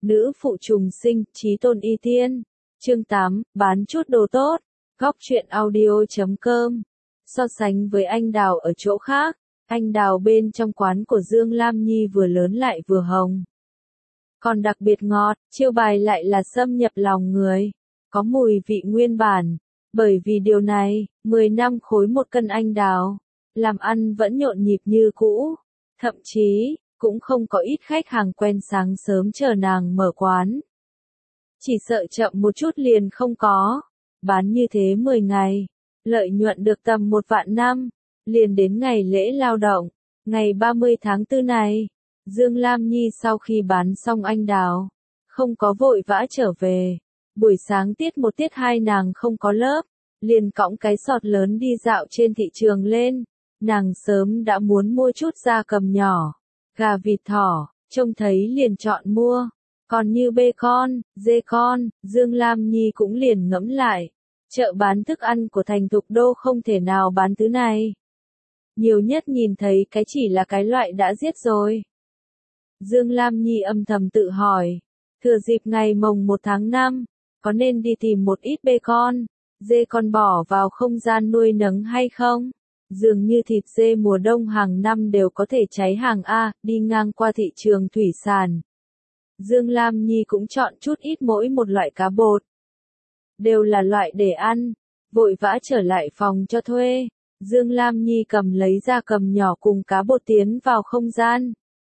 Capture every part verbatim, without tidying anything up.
Nữ phụ trùng sinh, chí tôn y tiên. Chương tám, bán chút đồ tốt. Góc truyện audio chấm com. So sánh với anh đào ở chỗ khác, anh đào bên trong quán của Dương Lam Nhi vừa lớn lại vừa hồng. Còn đặc biệt ngọt, chiêu bài lại là xâm nhập lòng người, có mùi vị nguyên bản. Bởi vì điều này, mười năm khối một cân anh đào, làm ăn vẫn nhộn nhịp như cũ. Thậm chí, cũng không có ít khách hàng quen sáng sớm chờ nàng mở quán. Chỉ sợ chậm một chút liền không có. Bán như thế mười ngày, lợi nhuận được tầm một vạn năm, liền đến ngày lễ lao động, ngày ba mươi tháng tư này. Dương Lam Nhi sau khi bán xong anh đào, không có vội vã trở về. Buổi sáng tiết một tiết hai nàng không có lớp, liền cõng cái sọt lớn đi dạo trên thị trường lên. Nàng sớm đã muốn mua chút gia cầm nhỏ, gà vịt thỏ, trông thấy liền chọn mua. Còn như bê con, dê con, Dương Lam Nhi cũng liền ngẫm lại. Chợ bán thức ăn của thành Thục Đô không thể nào bán thứ này. Nhiều nhất nhìn thấy cái chỉ là cái loại đã giết rồi. Dương Lam Nhi âm thầm tự hỏi, thừa dịp ngày mồng một tháng năm, có nên đi tìm một ít bê con, dê con bỏ vào không gian nuôi nấng hay không? Dường như thịt dê mùa đông hàng năm đều có thể cháy hàng A, đi ngang qua thị trường thủy sản. Dương Lam Nhi cũng chọn chút ít mỗi một loại cá bột. Đều là loại để ăn, vội vã trở lại phòng cho thuê. Dương Lam Nhi cầm lấy ra cầm nhỏ cùng cá bột tiến vào không gian.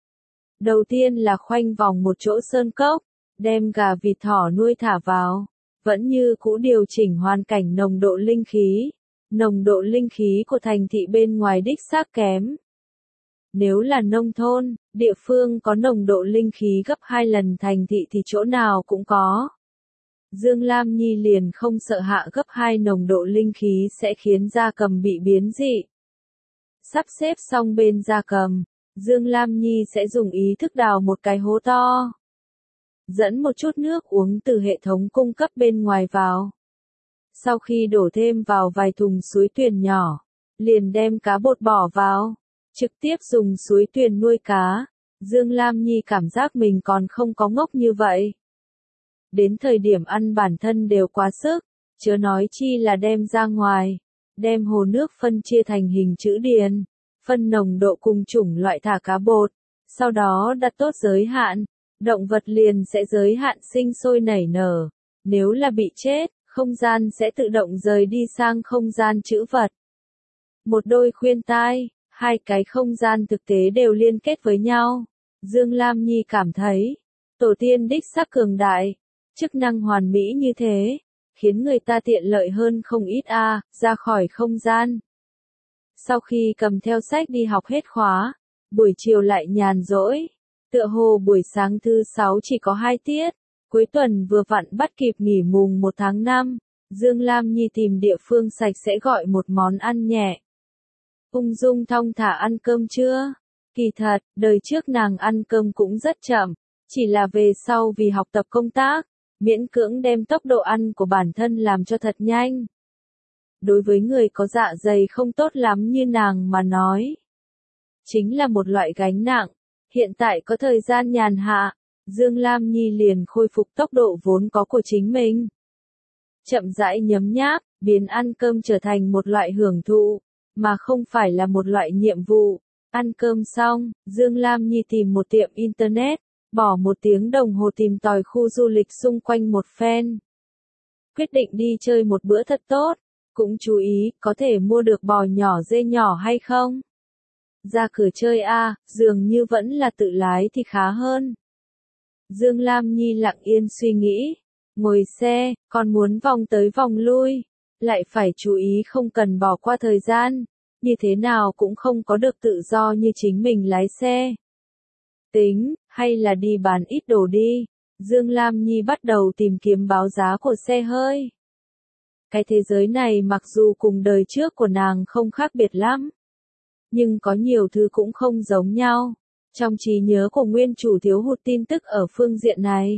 Đầu tiên là khoanh vòng một chỗ sơn cốc, đem gà vịt thỏ nuôi thả vào, vẫn như cũ điều chỉnh hoàn cảnh nồng độ linh khí. Nồng độ linh khí của thành thị bên ngoài đích xác kém. Nếu là nông thôn, địa phương có nồng độ linh khí gấp hai lần thành thị thì chỗ nào cũng có. Dương Lam Nhi liền không sợ hạ gấp hai nồng độ linh khí sẽ khiến gia cầm bị biến dị. Sắp xếp xong bên gia cầm, Dương Lam Nhi sẽ dùng ý thức đào một cái hố to. Dẫn một chút nước uống từ hệ thống cung cấp bên ngoài vào. Sau khi đổ thêm vào vài thùng suối tuyền nhỏ, liền đem cá bột bỏ vào, trực tiếp dùng suối tuyền nuôi cá. Dương Lam Nhi cảm giác mình còn không có ngốc như vậy. Đến thời điểm ăn bản thân đều quá sức, chớ nói chi là đem ra ngoài, đem hồ nước phân chia thành hình chữ điền, phân nồng độ cùng chủng loại thả cá bột, sau đó đặt tốt giới hạn, động vật liền sẽ giới hạn sinh sôi nảy nở, nếu là bị chết, không gian sẽ tự động rời đi sang không gian trữ vật. Một đôi khuyên tai, hai cái không gian thực tế đều liên kết với nhau. Dương Lam Nhi cảm thấy, tổ tiên đích xác cường đại, chức năng hoàn mỹ như thế, khiến người ta tiện lợi hơn không ít a, à, ra khỏi không gian. Sau khi cầm theo sách đi học hết khóa, buổi chiều lại nhàn rỗi, tựa hồ buổi sáng thứ sáu chỉ có hai tiết. Cuối tuần vừa vặn bắt kịp nghỉ mùng một tháng năm, Dương Lam Nhi tìm địa phương sạch sẽ gọi một món ăn nhẹ. Ung dung thong thả ăn cơm trưa. Kỳ thật, đời trước nàng ăn cơm cũng rất chậm, chỉ là về sau vì học tập công tác, miễn cưỡng đem tốc độ ăn của bản thân làm cho thật nhanh. Đối với người có dạ dày không tốt lắm như nàng mà nói, chính là một loại gánh nặng. Hiện tại có thời gian nhàn hạ, Dương Lam Nhi liền khôi phục tốc độ vốn có của chính mình. Chậm rãi nhấm nháp, biến ăn cơm trở thành một loại hưởng thụ, mà không phải là một loại nhiệm vụ. Ăn cơm xong, Dương Lam Nhi tìm một tiệm internet, bỏ một tiếng đồng hồ tìm tòi khu du lịch xung quanh một phen. Quyết định đi chơi một bữa thật tốt, cũng chú ý có thể mua được bò nhỏ dê nhỏ hay không. Ra cửa chơi a, à, dường như vẫn là tự lái thì khá hơn. Dương Lam Nhi lặng yên suy nghĩ, ngồi xe, còn muốn vòng tới vòng lui, lại phải chú ý không cần bỏ qua thời gian, như thế nào cũng không có được tự do như chính mình lái xe. Tính, hay là đi bán ít đồ đi, Dương Lam Nhi bắt đầu tìm kiếm báo giá của xe hơi. Cái thế giới này mặc dù cùng đời trước của nàng không khác biệt lắm, nhưng có nhiều thứ cũng không giống nhau. Trong trí nhớ của nguyên chủ thiếu hụt tin tức ở phương diện này,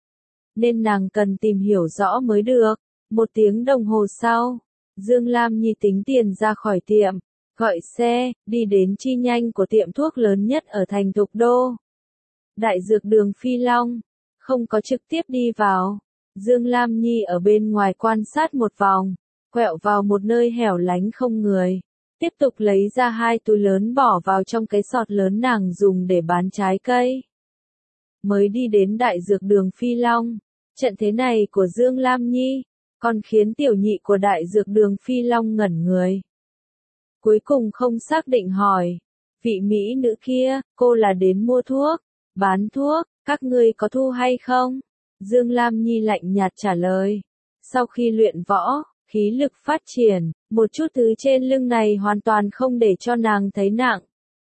nên nàng cần tìm hiểu rõ mới được. Một tiếng đồng hồ sau, Dương Lam Nhi tính tiền ra khỏi tiệm, gọi xe, đi đến chi nhánh của tiệm thuốc lớn nhất ở thành Thục Đô. Đại dược đường Phi Long. không có trực tiếp đi vào. Dương Lam Nhi ở bên ngoài quan sát một vòng, quẹo vào một nơi hẻo lánh không người. Tiếp tục lấy ra hai túi lớn bỏ vào trong cái sọt lớn nàng dùng để bán trái cây. Mới đi đến đại dược đường Phi Long, trận thế này của Dương Lam Nhi, còn khiến tiểu nhị của đại dược đường Phi Long ngẩn người. Cuối cùng không xác định hỏi, vị mỹ nữ kia, cô là đến mua thuốc, bán thuốc, các ngươi có thu hay không? Dương Lam Nhi lạnh nhạt trả lời. Sau khi luyện võ, khí lực phát triển, một chút thứ trên lưng này hoàn toàn không để cho nàng thấy nặng.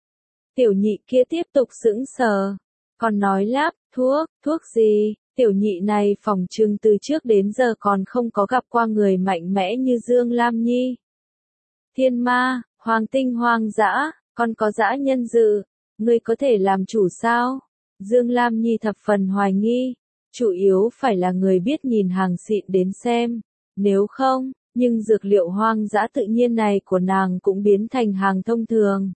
Tiểu nhị kia tiếp tục sững sờ, còn nói lắp, thuốc, thuốc gì? Tiểu nhị này phỏng chừng từ trước đến giờ còn không có gặp qua người mạnh mẽ như Dương Lam Nhi. Thiên ma, hoàng tinh hoang dã, còn có dã nhân dự, ngươi có thể làm chủ sao? Dương Lam Nhi thập phần hoài nghi, chủ yếu phải là người biết nhìn hàng xịn đến xem, nếu không, nhưng dược liệu hoang dã tự nhiên này của nàng cũng biến thành hàng thông thường.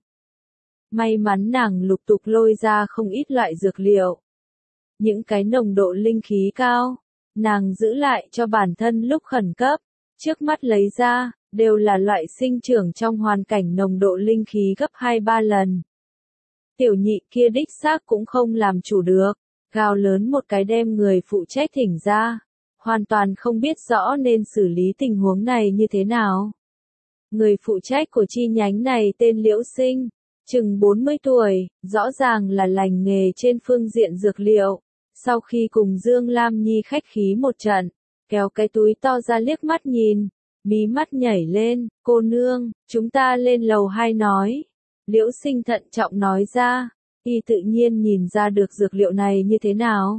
May mắn nàng lục tục lôi ra không ít loại dược liệu. Những cái nồng độ linh khí cao, nàng giữ lại cho bản thân lúc khẩn cấp, trước mắt lấy ra, đều là loại sinh trưởng trong hoàn cảnh nồng độ linh khí gấp hai ba lần. Tiểu nhị kia đích xác cũng không làm chủ được, gào lớn một cái đem người phụ trách thỉnh ra, hoàn toàn không biết rõ nên xử lý tình huống này như thế nào. Người phụ trách của chi nhánh này tên Liễu Sinh, chừng bốn mươi tuổi, rõ ràng là lành nghề trên phương diện dược liệu. Sau khi cùng Dương Lam Nhi khách khí một trận, kéo cái túi to ra liếc mắt nhìn, mí mắt nhảy lên, cô nương, chúng ta lên lầu hai nói. Liễu Sinh thận trọng nói ra, y tự nhiên nhìn ra được dược liệu này như thế nào.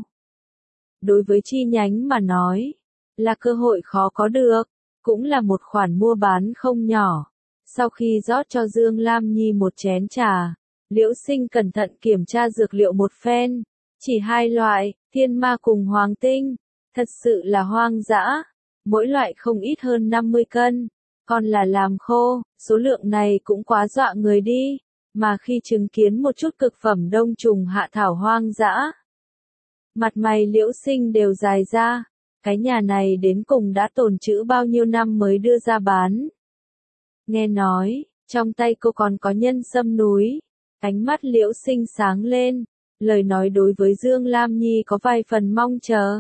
Đối với chi nhánh mà nói, là cơ hội khó có được, cũng là một khoản mua bán không nhỏ. Sau khi rót cho Dương Lam Nhi một chén trà, Liễu Sinh cẩn thận kiểm tra dược liệu một phen, chỉ hai loại, thiên ma cùng hoàng tinh, thật sự là hoang dã, mỗi loại không ít hơn năm mươi cân, còn là làm khô, số lượng này cũng quá dọa người đi, mà khi chứng kiến một chút cực phẩm đông trùng hạ thảo hoang dã, mặt mày Liễu Sinh đều dài ra, cái nhà này đến cùng đã tồn trữ bao nhiêu năm mới đưa ra bán. Nghe nói, trong tay cô còn có nhân sâm núi, ánh mắt Liễu Sinh sáng lên, lời nói đối với Dương Lam Nhi có vài phần mong chờ.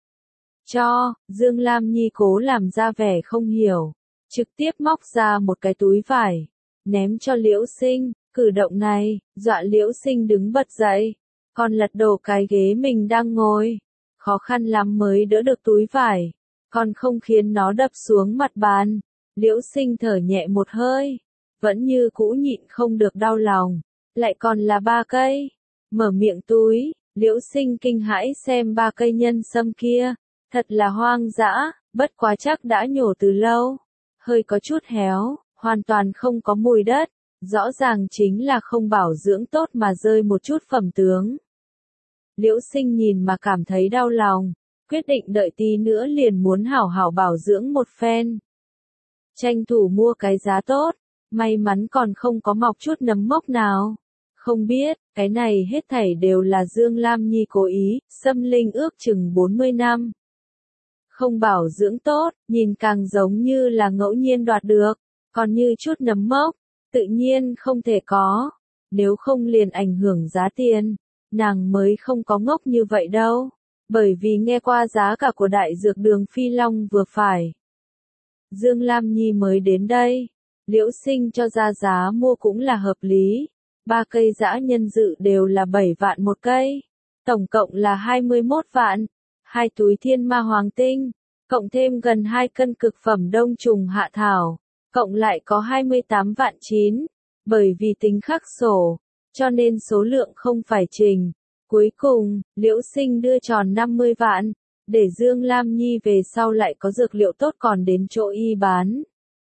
Cho, Dương Lam Nhi cố làm ra vẻ không hiểu, trực tiếp móc ra một cái túi vải, ném cho Liễu Sinh, cử động này, dọa Liễu Sinh đứng bật dậy, còn lật đổ cái ghế mình đang ngồi, khó khăn lắm mới đỡ được túi vải, còn không khiến nó đập xuống mặt bàn. Liễu Sinh thở nhẹ một hơi, vẫn như cũ nhịn không được đau lòng, lại còn là ba cây. Mở miệng túi, Liễu Sinh kinh hãi xem ba cây nhân sâm kia, thật là hoang dã, bất quá chắc đã nhổ từ lâu, hơi có chút héo, hoàn toàn không có mùi đất, rõ ràng chính là không bảo dưỡng tốt mà rơi một chút phẩm tướng. Liễu Sinh nhìn mà cảm thấy đau lòng, quyết định đợi tí nữa liền muốn hảo hảo bảo dưỡng một phen. Tranh thủ mua cái giá tốt, may mắn còn không có mọc chút nấm mốc nào. Không biết, cái này hết thảy đều là Dương Lam Nhi cố ý, xâm linh ước chừng bốn mươi năm. Không bảo dưỡng tốt, nhìn càng giống như là ngẫu nhiên đoạt được, còn như chút nấm mốc, tự nhiên không thể có, nếu không liền ảnh hưởng giá tiền, nàng mới không có ngốc như vậy đâu, bởi vì nghe qua giá cả của đại dược đường Phi Long vừa phải. Dương Lam Nhi mới đến đây, Liễu Sinh cho ra giá mua cũng là hợp lý. Ba cây dã nhân dự đều là bảy vạn một cây, tổng cộng là hai mươi mốt vạn, hai túi thiên ma hoàng tinh, cộng thêm gần hai cân cực phẩm đông trùng hạ thảo, cộng lại có hai mươi tám vạn chín, bởi vì tính khắc sổ, cho nên số lượng không phải trình. Cuối cùng, Liễu Sinh đưa tròn năm mươi vạn, để Dương Lam Nhi về sau lại có dược liệu tốt còn đến chỗ y bán.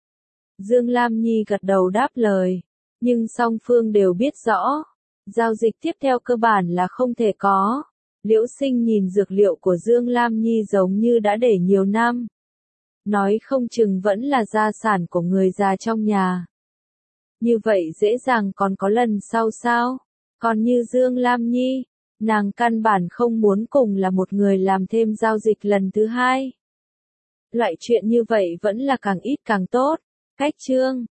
Dương Lam Nhi gật đầu đáp lời. Nhưng song phương đều biết rõ, giao dịch tiếp theo cơ bản là không thể có. Liễu Sinh nhìn dược liệu của Dương Lam Nhi giống như đã để nhiều năm. Nói không chừng vẫn là gia sản của người già trong nhà. Như vậy dễ dàng còn có lần sau sao? Còn như Dương Lam Nhi, Nàng căn bản không muốn cùng là một người làm thêm giao dịch lần thứ hai. Loại chuyện như vậy vẫn là càng ít càng tốt. Cách chương